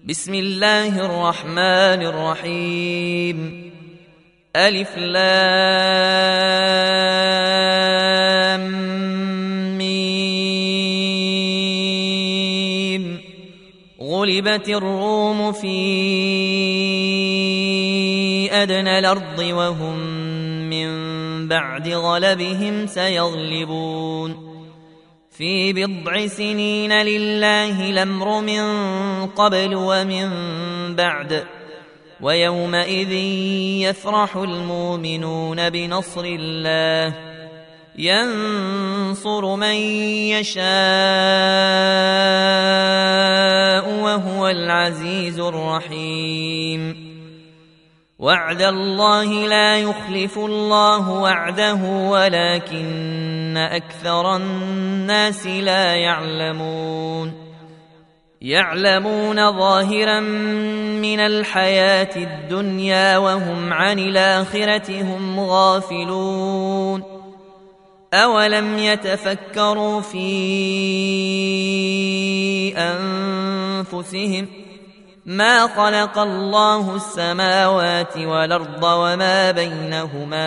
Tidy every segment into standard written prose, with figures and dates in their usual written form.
بسم الله الرحمن الرحيم. ألف لام ميم. غلبت الروم في أدنى الأرض وهم من بعد غلبهم سيغلبون في بضع سنين لله الأمر من قبل ومن بعد ويومئذ يفرح المؤمنون بنصر الله ينصر من يشاء وهو العزيز الرحيم. وعد الله لا يخلف الله وعده ولكن أكثر الناس لا يعلمون ظاهرا من الحياة الدنيا وهم عن الآخرة هم غافلون. أولم يتفكروا في أنفسهم ما خلق الله السماوات والأرض وما بينهما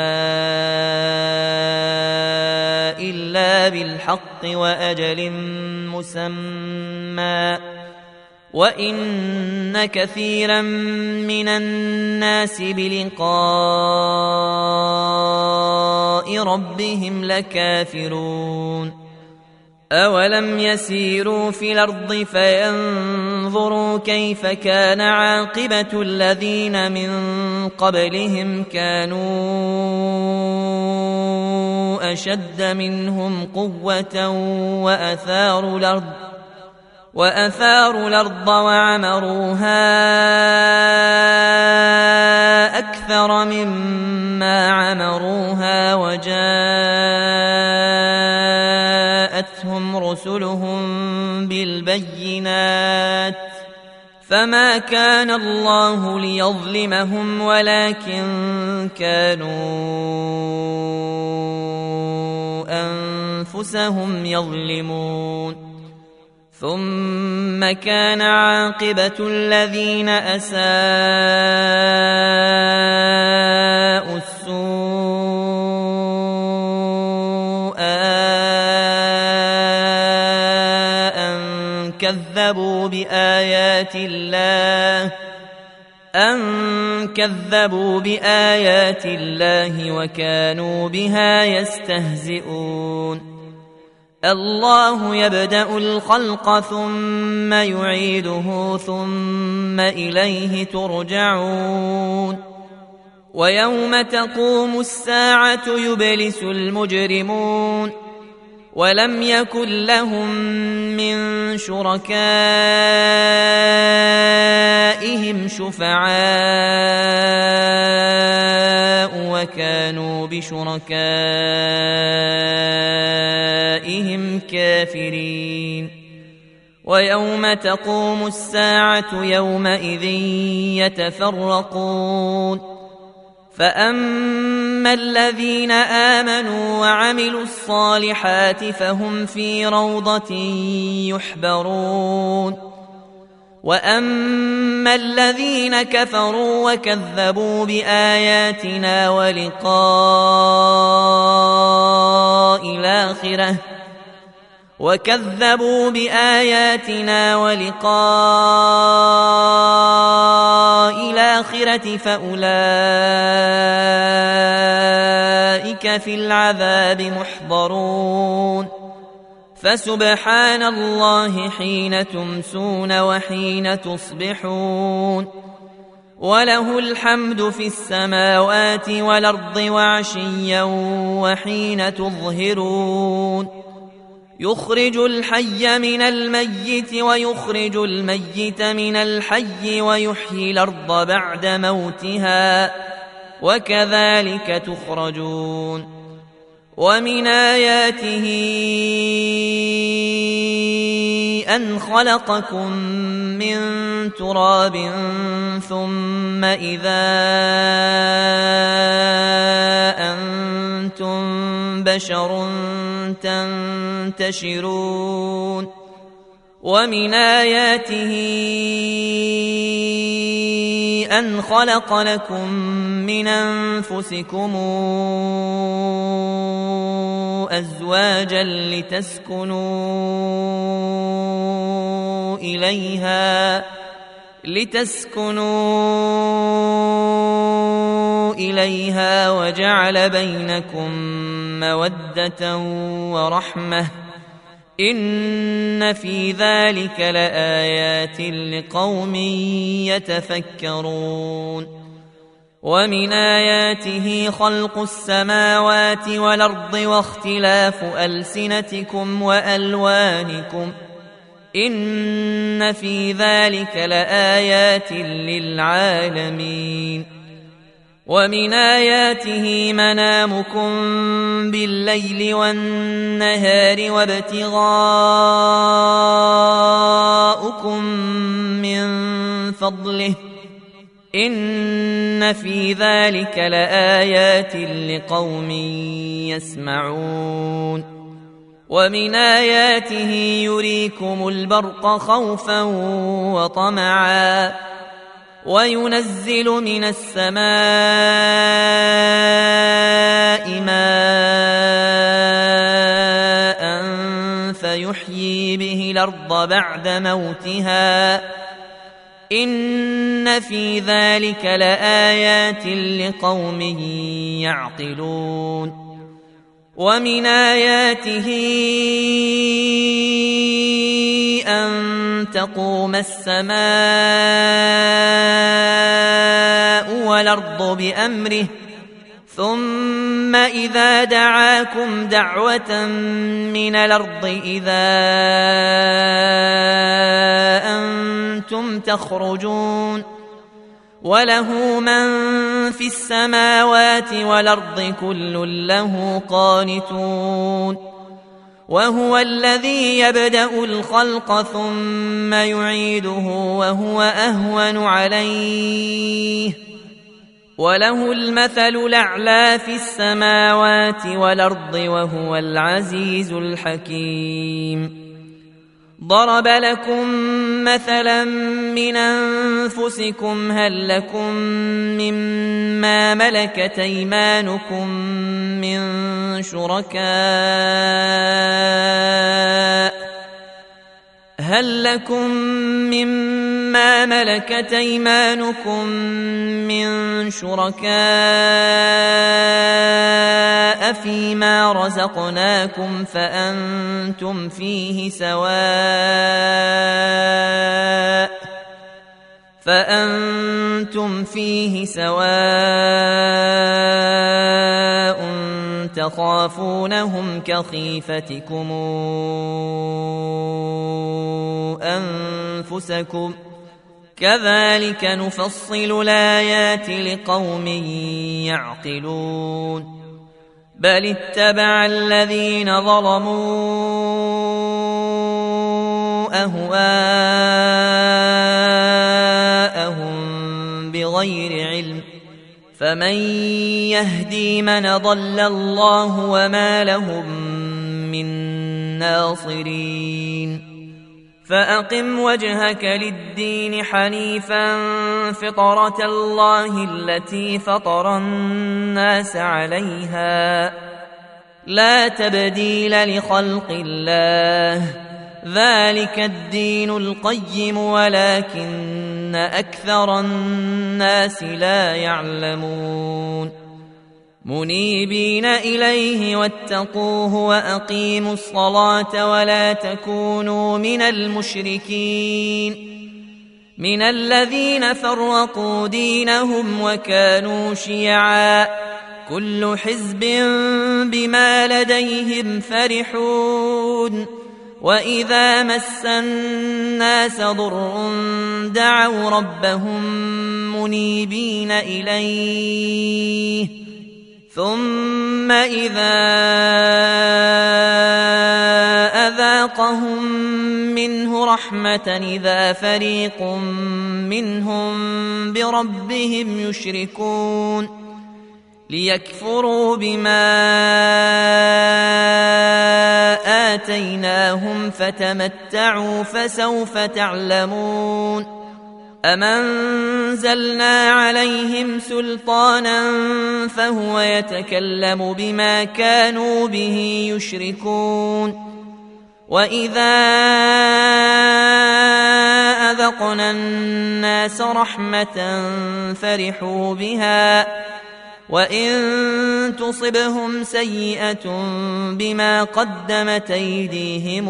إلا بالحق وأجل مسمى وإن كثيرا من الناس بلقاء ربهم لكافرون. أولم يسيروا في الأرض فينظروا كيف كان عاقبة الذين من قبلهم كانوا أشد منهم قوة وأثاروا الأرض وعمروها أكثر مما عمروها وجاءتهم رسلهم بالبينات فما كان الله ليظلمهم ولكن كانوا أنفسهم يظلمون. ثم كان عاقبة الذين أساءوا السوء أن كذبوا بآيات الله وكانوا بها يستهزئون. الله يبدأ الخلق ثم يعيده ثم إليه ترجعون. ويوم تقوم الساعة يبلس المجرمون ولم يكن لهم من شركائهم شفعاء وكانوا بشركائهم كافرين. ويوم تقوم الساعة يومئذ يتفرقون فأما الذين آمنوا وعملوا الصالحات فهم في روضة يحبرون وأما الذين كفروا وكذبوا بآياتنا ولقاء الآخرة فأولئك في العذاب محضرون. فسبحان الله حين تمسون وحين تصبحون وله الحمد في السماوات والأرض وعشيا وحين تظهرون. يخرج الحي من الميت ويخرج الميت من الحي ويحيي الأرض بعد موتها وكذلك تخرجون. ومن آياته أن خلقكم من تراب ثم إذا أنتم بشر تنتشرون. ومن آياته أن خلق لكم من أنفسكم أزواجا لتسكنوا إليها وجعل بينكم مودة ورحمة إن في ذلك لآيات لقوم يتفكرون ومن آياته خلق السماوات والأرض واختلاف ألسنتكم وألوانكم إن في ذلك لآيات للعالمين ومن آياته منامكم بالليل والنهار وابتغاؤكم من فضله إن في ذلك لآيات لقوم يسمعون ومن آياته يريكم البرق خوفا وطمعا وينزل من السماء ماء فيحيي به الأرض بعد موتها إن في ذلك لآيات لقوم يعقلون ومن آياته أن تقوم السماء والأرض بأمره ثم إذا دعاكم دعوة من الأرض إذا أنتم تخرجون وله من في السماوات والأرض كل له قانتون وهو الذي يبدأ الخلق ثم يعيده وهو أهون عليه وله المثل الأعلى في السماوات والأرض وهو العزيز الحكيم ضرب لكم مثلا من أنفسكم هل لكم مما ملكت أيمانكم من شركاء فيما رزقناكم فأنتم فيه سواء تخافونهم كخيفتكم أنفسكم كذلك نفصل الآيات لقوم يعقلون بل اتبع الذين ظلموا أهواءهم بغير علم فمن يهدي من ضل الله وما لهم من ناصرين فأقم وجهك للدين حنيفا فطرة الله التي فطر الناس عليها لا تبديل لخلق الله ذلك الدين القيم ولكن أكثر الناس لا يعلمون منيبين إليه واتقوه وأقيموا الصلاة ولا تكونوا من المشركين من الذين فرقوا دينهم وكانوا شيعا كل حزب بما لديهم فرحون وإذا مس الناس ضر دعوا ربهم منيبين إليه ثم إذا أذاقهم منه رحمة إذا فريق منهم بربهم يشركون ليكفروا بما آتيناهم فتمتعوا فسوف تعلمون أم أنزلنا عليهم سلطانا فهو يتكلم بما كانوا به يشركون وإذا أذقنا الناس رحمة فرحوا بها وإن تصبهم سيئة بما قدمت أيديهم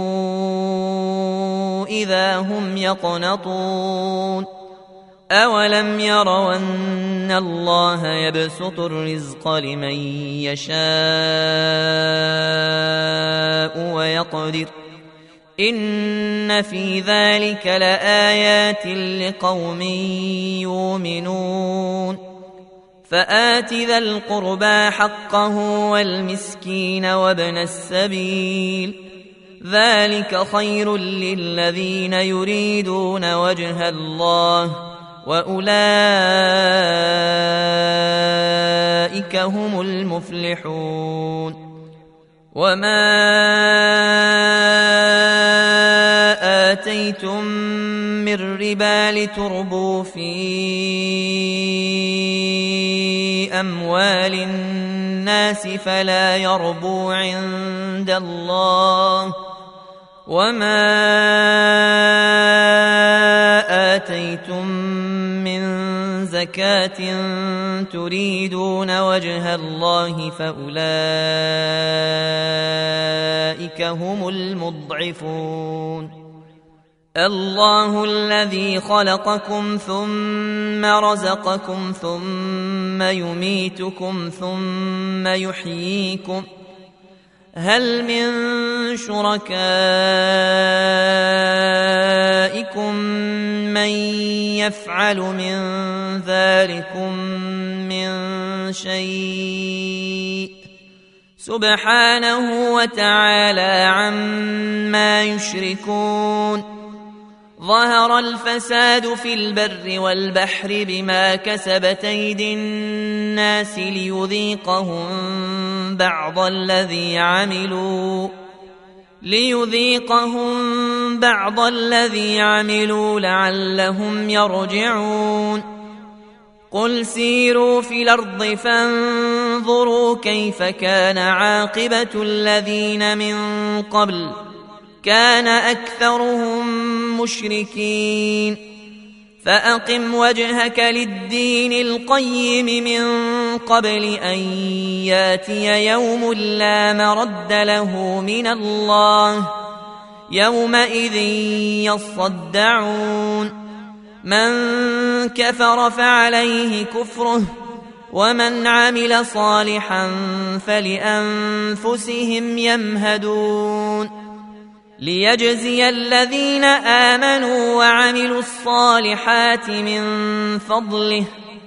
إذا هم يقنطون أولم يروا أن الله يبسط الرزق لمن يشاء ويقدر إن في ذلك لآيات لقوم يؤمنون فآت ذا القربى حقه والمسكين وابن السبيل ذلك خير للذين يريدون وجه الله وأولئك هم المفلحون وما آتيتم من ربا لتربوا في أموال الناس فلا يربو عند الله وما آتيتم من زكاة تريدون وجه الله فأولئك هم المضعفون الله الذي خلقكم ثم رزقكم ثم يميتكم ثم يحييكم هل من شركائكم من يفعل من ذلكم من شيء سبحانه وتعالى عما يشركون ظهر الفساد في البر والبحر بما كسبت أيدي الناس ليذيقهم بعض الذي عملوا لعلهم يرجعون قل سيروا في الأرض فانظروا كيف كان عاقبة الذين من قبل كان أكثرهم مشركين فأقم وجهك للدين القيم من قبل أن ياتي يوم لا مرد له من الله يومئذ يصدعون من كفر فعليه كفره ومن عمل صالحا فلأنفسهم يمهدون ليجزي الذين آمنوا وعملوا الصالحات من فضله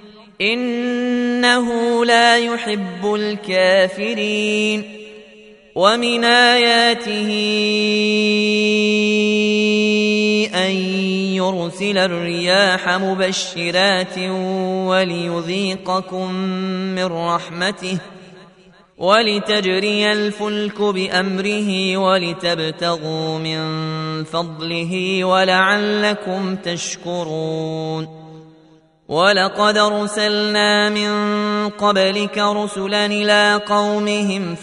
إنه لا يحب الكافرين ومن آياته أن يرسل الرياح مبشرات وليذيقكم من رحمته ولتجري الفلك بأمره ولتبتغوا من فضله ولعلكم تشكرون ولقد أرسلنا من قبلك رسلا إلى قومهم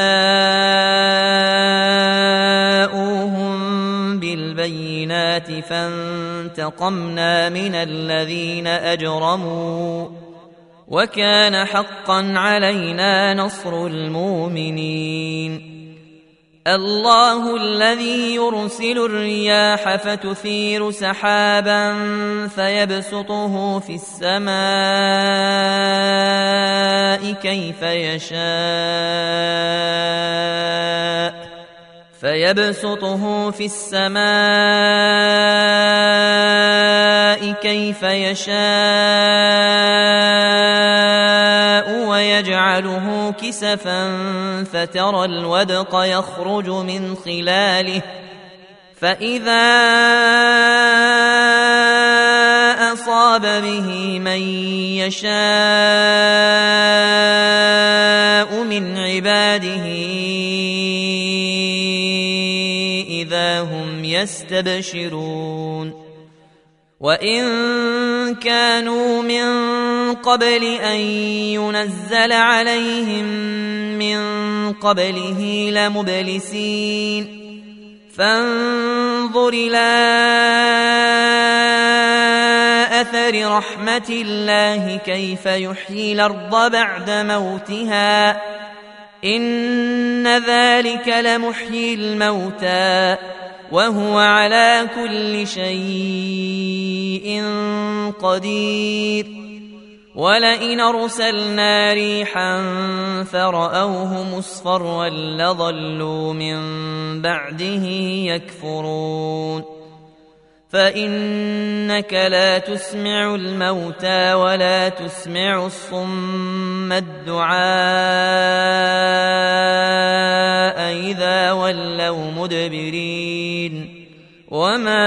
فجاءوهم بالبينات فانتقمنا من الذين أجرموا وكان حقا علينا نصر المؤمنين الله الذي يرسل الرياح فتثير سحابا فيبسطه في السماء كيف يشاء ويجعله كسفا فترى الودق يخرج من خلاله فإذا أصاب به من يشاء من عباده إذا هم يستبشرون وإن كانوا من قبل أن ينزل عليهم من قبله لمبلسين فانظر إلى أثر رحمة الله كيف يحيي الأرض بعد موتها إن ذلك لمحيي الموتى وهو على كل شيء قدير ولئن أرسلنا ريحا فرأوه مصفرا لظلوا من بعده يكفرون فإنك لا تسمع الموتى ولا تسمع الصم الدعاء إذا ولوا مدبرين وما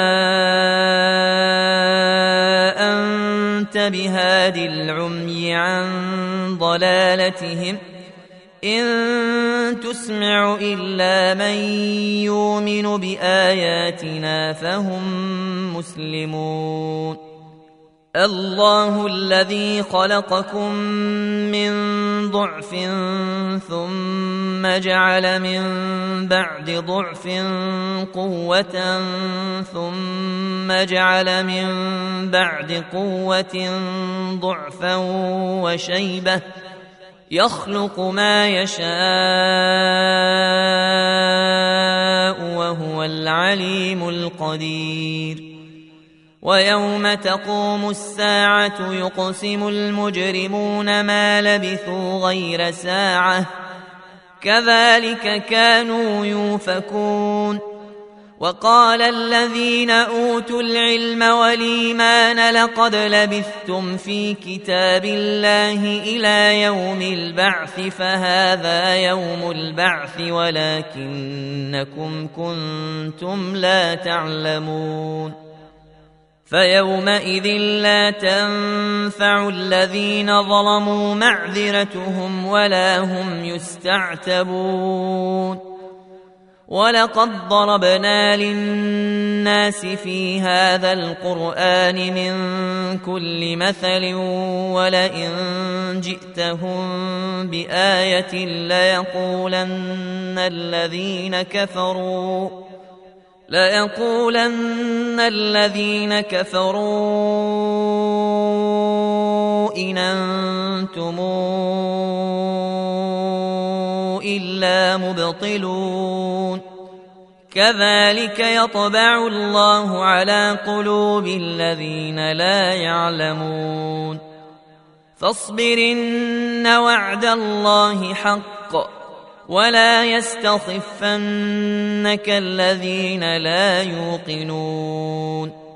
أنت بهاد العمي عن ضلالتهم إن تسمع إلا من يؤمن بآياتنا فهم مسلمون الله الذي خلقكم من ضعف ثم جعل من بعد ضعف قوة ثم جعل من بعد قوة ضعفا وشيبة يخلق ما يشاء وهو العليم القدير ويوم تقوم الساعة يقسم المجرمون ما لبثوا غير ساعة كذلك كانوا يؤفكون وقال الذين أوتوا العلم والإيمان لقد لبثتم في كتاب الله إلى يوم البعث فهذا يوم البعث ولكنكم كنتم لا تعلمون فيومئذ لا تنفع الذين ظلموا معذرتهم ولا هم يستعتبون ولقد ضربنا للناس في هذا القرآن من كل مثل ولئن جئتهم بآية ليقولن الذين كفروا إن أنتم إلا مبطلون كذلك يطبع الله على قلوب الذين لا يعلمون فاصبر إن وعد الله حق ولا يستخفنك الذين لا يوقنون